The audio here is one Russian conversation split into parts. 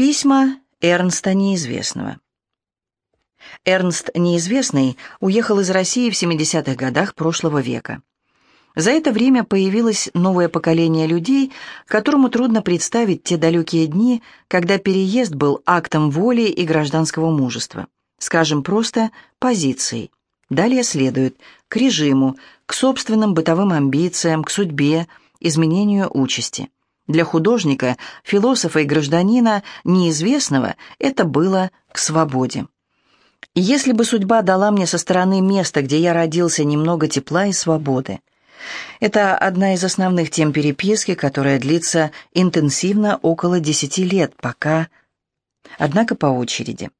Письма Эрнста Неизвестного. Эрнст Неизвестный уехал из России в 70-х годах прошлого века. За это время появилось новое поколение людей, которому трудно представить те далекие дни, когда переезд был актом воли и гражданского мужества. Скажем просто, позицией. Далее следует к режиму, к собственным бытовым амбициям, к судьбе, изменению участи. Для художника, философа и гражданина неизвестного это было к свободе. Если бы судьба дала мне со стороны места, где я родился, немного тепла и свободы. Это одна из основных тем переписки, которая длится интенсивно около 10 лет, пока... Однако по очереди.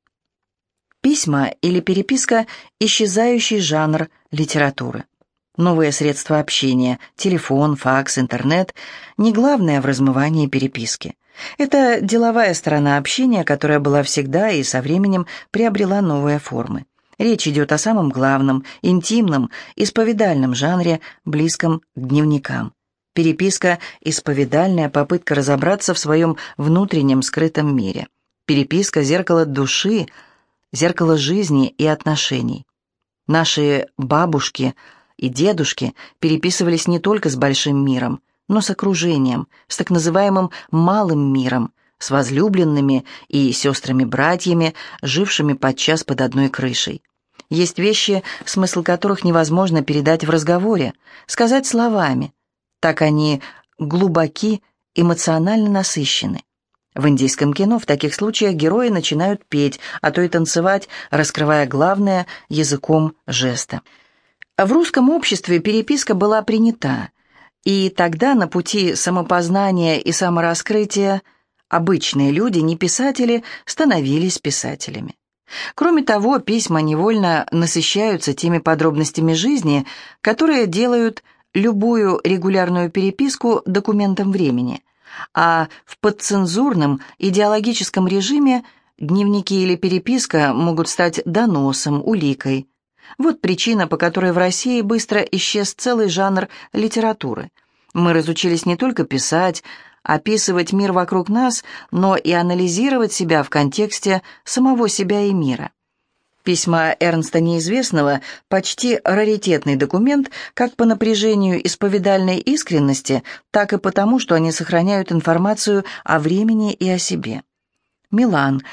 Письма или переписка – исчезающий жанр литературы. Новые средства общения – телефон, факс, интернет – не главное в размывании переписки. Это деловая сторона общения, которая была всегда и со временем приобрела новые формы. Речь идет о самом главном, интимном, исповедальном жанре, близком к дневникам. Переписка – исповедальная попытка разобраться в своем внутреннем скрытом мире. Переписка – зеркало души, зеркало жизни и отношений. Наши бабушки и дедушки переписывались не только с большим миром, но с окружением, с так называемым «малым миром», с возлюбленными и сестрами-братьями, жившими подчас под одной крышей. Есть вещи, смысл которых невозможно передать в разговоре, сказать словами. Так они глубоки, эмоционально насыщены. В индийском кино в таких случаях герои начинают петь, а то и танцевать, раскрывая главное языком жеста. В русском обществе переписка была принята, и тогда на пути самопознания и самораскрытия обычные люди, не писатели, становились писателями. Кроме того, письма невольно насыщаются теми подробностями жизни, которые делают любую регулярную переписку документом времени, а в подцензурном идеологическом режиме дневники или переписка могут стать доносом, уликой. Вот причина, по которой в России быстро исчез целый жанр литературы. Мы разучились не только писать, описывать мир вокруг нас, но и анализировать себя в контексте самого себя и мира. Письма Эрнста Неизвестного – почти раритетный документ как по напряжению исповедальной искренности, так и потому, что они сохраняют информацию о времени и о себе. Милан,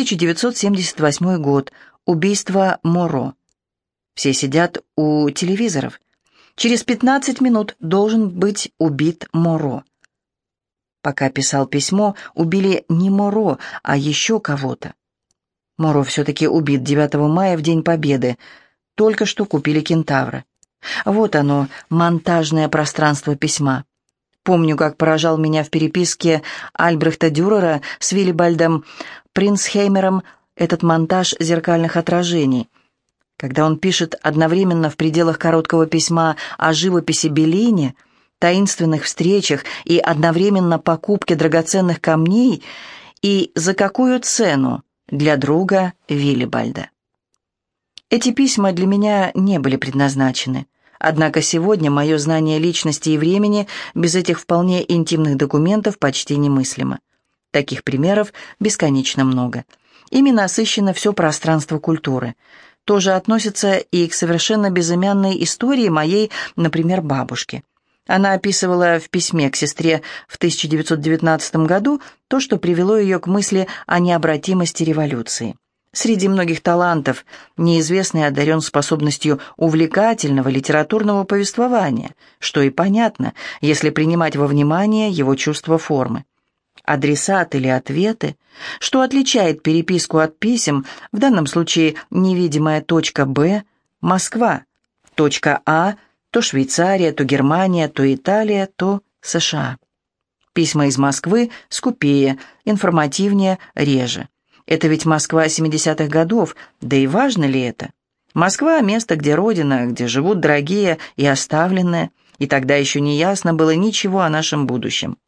1978 год. Убийство Моро. Все сидят у телевизоров. Через 15 минут должен быть убит Моро. Пока писал письмо, убили не Моро, а еще кого-то. Моро все-таки убит 9 мая в День Победы. Только что купили кентавра. Вот оно, монтажное пространство письма. Помню, как поражал меня в переписке Альбрехта Дюрера с Виллибальдом Принцхеймером этот монтаж зеркальных отражений. Когда он пишет одновременно в пределах короткого письма о живописи Беллини, таинственных встречах и одновременно покупке драгоценных камней, и за какую цену для друга Виллибальда. Эти письма для меня не были предназначены. Однако сегодня мое знание личности и времени без этих вполне интимных документов почти немыслимо. Таких примеров бесконечно много. Ими насыщено все пространство культуры. Тоже относится и к совершенно безымянной истории моей, например, бабушки. Она описывала в письме к сестре в 1919 году то, что привело ее к мысли о необратимости революции. Среди многих талантов неизвестный одарен способностью увлекательного литературного повествования, что и понятно, если принимать во внимание его чувство формы. Адресат или ответы, что отличает переписку от писем, в данном случае невидимая точка «Б» – Москва, точка «А» – то Швейцария, то Германия, то Италия, то США. Письма из Москвы скупее, информативнее, реже. Это ведь Москва 70-х годов, да и важно ли это? Москва – место, где родина, где живут дорогие и оставленные, и тогда еще не ясно было ничего о нашем будущем.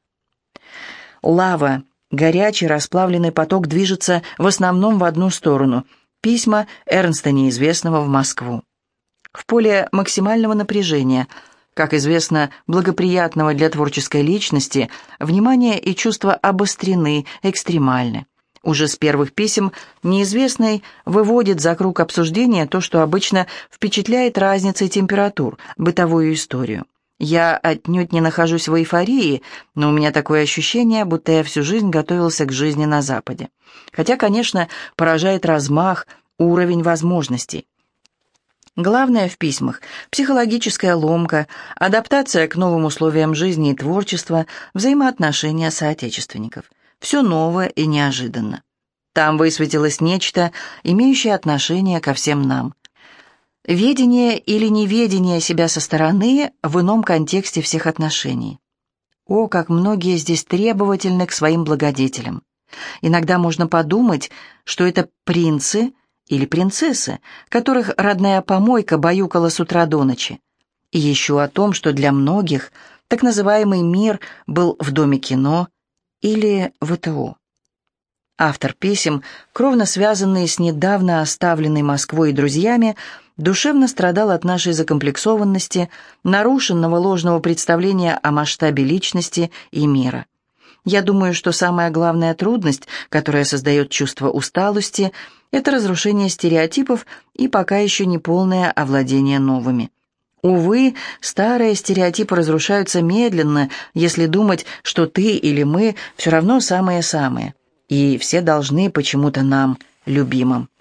Лава, горячий расплавленный поток движется в основном в одну сторону – письма Эрнста Неизвестного в Москву. В поле максимального напряжения, как известно, благоприятного для творческой личности, внимание и чувства обострены, экстремальны. Уже с первых писем неизвестный выводит за круг обсуждения то, что обычно впечатляет разницей температур, бытовую историю. Я отнюдь не нахожусь в эйфории, но у меня такое ощущение, будто я всю жизнь готовился к жизни на Западе. Хотя, конечно, поражает размах, уровень возможностей. Главное в письмах – психологическая ломка, адаптация к новым условиям жизни и творчества, взаимоотношения соотечественников. Все новое и неожиданно. Там высветилось нечто, имеющее отношение ко всем нам. Ведение или неведение себя со стороны в ином контексте всех отношений. О, как многие здесь требовательны к своим благодетелям. Иногда можно подумать, что это принцы или принцессы, которых родная помойка баюкала с утра до ночи. И еще о том, что для многих так называемый мир был в Доме кино или ВТО. Автор писем, кровно связанный с недавно оставленной Москвой и друзьями, душевно страдал от нашей закомплексованности, нарушенного ложного представления о масштабе личности и мира. Я думаю, что самая главная трудность, которая создает чувство усталости, это разрушение стереотипов и пока еще не полное овладение новыми. Увы, старые стереотипы разрушаются медленно, если думать, что ты или мы все равно самые-самые, и все должны почему-то нам, любимым.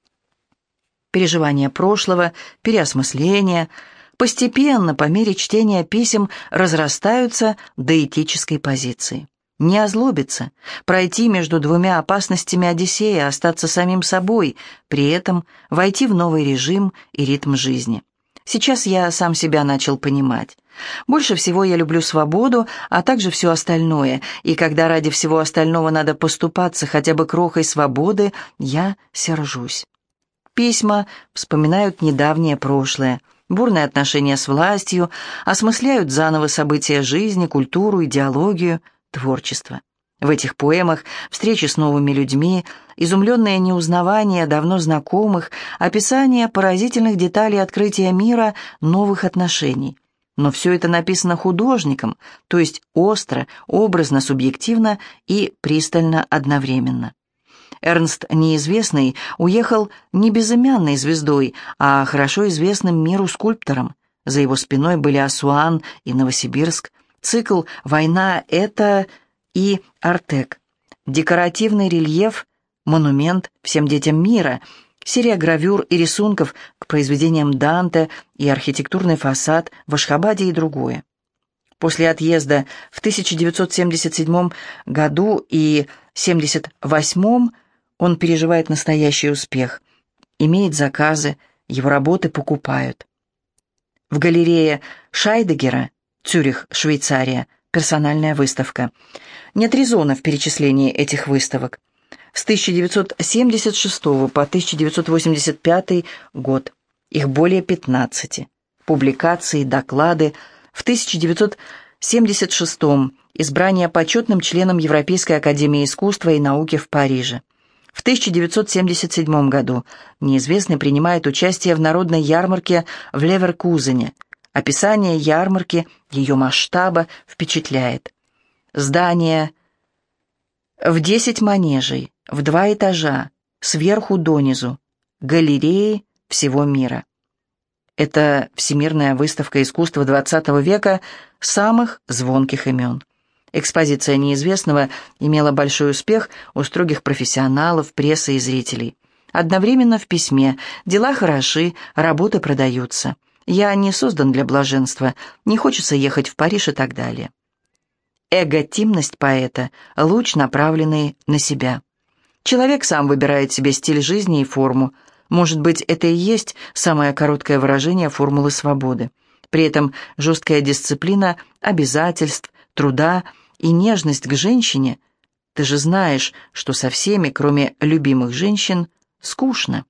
Переживания прошлого, переосмысления постепенно, по мере чтения писем, разрастаются до этической позиции. Не озлобиться, пройти между двумя опасностями Одиссея, остаться самим собой, при этом войти в новый режим и ритм жизни. Сейчас я сам себя начал понимать. Больше всего я люблю свободу, а также все остальное, и когда ради всего остального надо поступаться хотя бы крохой свободы, я сержусь. Письма вспоминают недавнее прошлое, бурные отношения с властью, осмысляют заново события жизни, культуру, идеологию, творчество. В этих поэмах встречи с новыми людьми, изумленное неузнавание давно знакомых, описание поразительных деталей открытия мира, новых отношений. Но все это написано художником, то есть остро, образно, субъективно и пристально одновременно. Эрнст Неизвестный уехал не безымянной звездой, а хорошо известным миру скульптором. За его спиной были Асуан и Новосибирск, цикл «Война» — это и «Артек», декоративный рельеф, монумент всем детям мира, серия гравюр и рисунков к произведениям Данте и архитектурный фасад в Ашхабаде и другое. После отъезда в 1977 году и 1978 он переживает настоящий успех, имеет заказы, его работы покупают. В галерее Шайдегера, Цюрих, Швейцария, персональная выставка. Нет резона в перечислении этих выставок. С 1976 по 1985 год. Их более 15. Публикации, доклады. В 1976 избрание почетным членом Европейской академии искусства и науки в Париже. В 1977 году Неизвестный принимает участие в народной ярмарке в Леверкузене. Описание ярмарки, ее масштаба впечатляет. Здание в 10 манежей, в 2 этажа, сверху донизу, галереи всего мира. Это всемирная выставка искусства XX века самых звонких имен. Экспозиция Неизвестного имела большой успех у строгих профессионалов, прессы и зрителей. Одновременно в письме «Дела хороши, работы продаются. Я не создан для блаженства, не хочется ехать в Париж» и так далее. Эготимность поэта – луч, направленный на себя. Человек сам выбирает себе стиль жизни и форму. Может быть, это и есть самое короткое выражение формулы свободы. При этом жесткая дисциплина обязательств, труда и нежность к женщине. Ты же знаешь, что со всеми, кроме любимых женщин, скучно.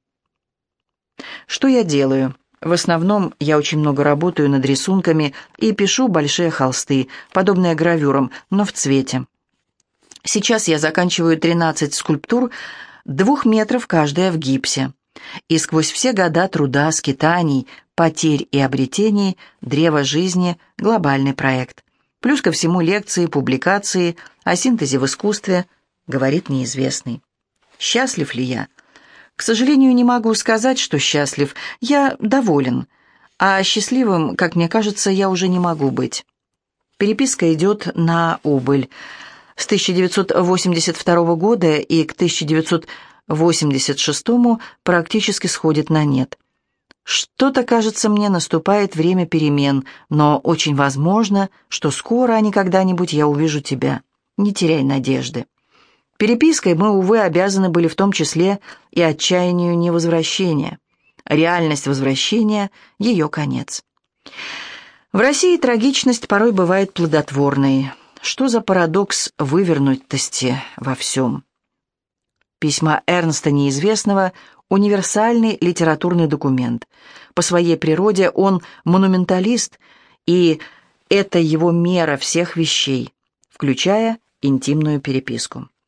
Что я делаю? В основном я очень много работаю над рисунками и пишу большие холсты, подобные гравюрам, но в цвете. Сейчас я заканчиваю 13 скульптур, 2 метров каждая в гипсе. И сквозь все года труда, скитаний, потерь и обретений, древо жизни – глобальный проект. Плюс ко всему лекции, публикации о синтезе в искусстве, говорит Неизвестный. Счастлив ли я? К сожалению, не могу сказать, что счастлив. Я доволен. А счастливым, как мне кажется, я уже не могу быть. Переписка идет на убыль. С 1982 года и к 1986 практически сходит на нет. Что-то, кажется мне, наступает время перемен, но очень возможно, что скоро, а не когда-нибудь я увижу тебя. Не теряй надежды. Перепиской мы, увы, обязаны были в том числе и отчаянию невозвращения. Реальность возвращения – ее конец. В России трагичность порой бывает плодотворной. Что за парадокс вывернутости во всем? Письма Эрнста Неизвестного – универсальный литературный документ. По своей природе он монументалист, и это его мера всех вещей, включая интимную переписку.